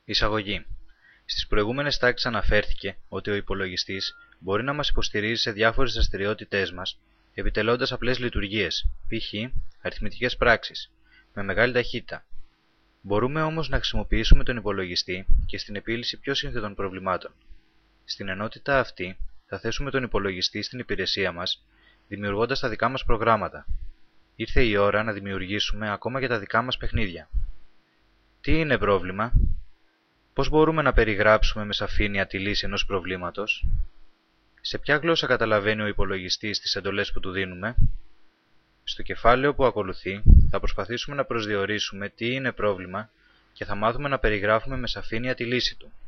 Εισαγωγή. Στις προηγούμενες τάξεις αναφέρθηκε ότι ο υπολογιστής μπορεί να μας υποστηρίζει σε διάφορες δραστηριότητές μας, επιτελώντας απλές λειτουργίες, π.χ. αριθμητικές πράξεις, με μεγάλη ταχύτητα. Μπορούμε όμως να χρησιμοποιήσουμε τον υπολογιστή και στην επίλυση πιο σύνθετων προβλημάτων. Στην ενότητα αυτή θα θέσουμε τον υπολογιστή στην υπηρεσία μας, δημιουργώντας τα δικά μας προγράμματα. Ήρθε η ώρα να δημιουργήσουμε ακόμα και τα δικά μας παιχνίδια. Τι είναι πρόβλημα? Πώς μπορούμε να περιγράψουμε με σαφήνεια τη λύση ενός προβλήματος? Σε ποια γλώσσα καταλαβαίνει ο υπολογιστής τις εντολές που του δίνουμε? Στο κεφάλαιο που ακολουθεί θα προσπαθήσουμε να προσδιορίσουμε τι είναι πρόβλημα και θα μάθουμε να περιγράφουμε με σαφήνεια τη λύση του.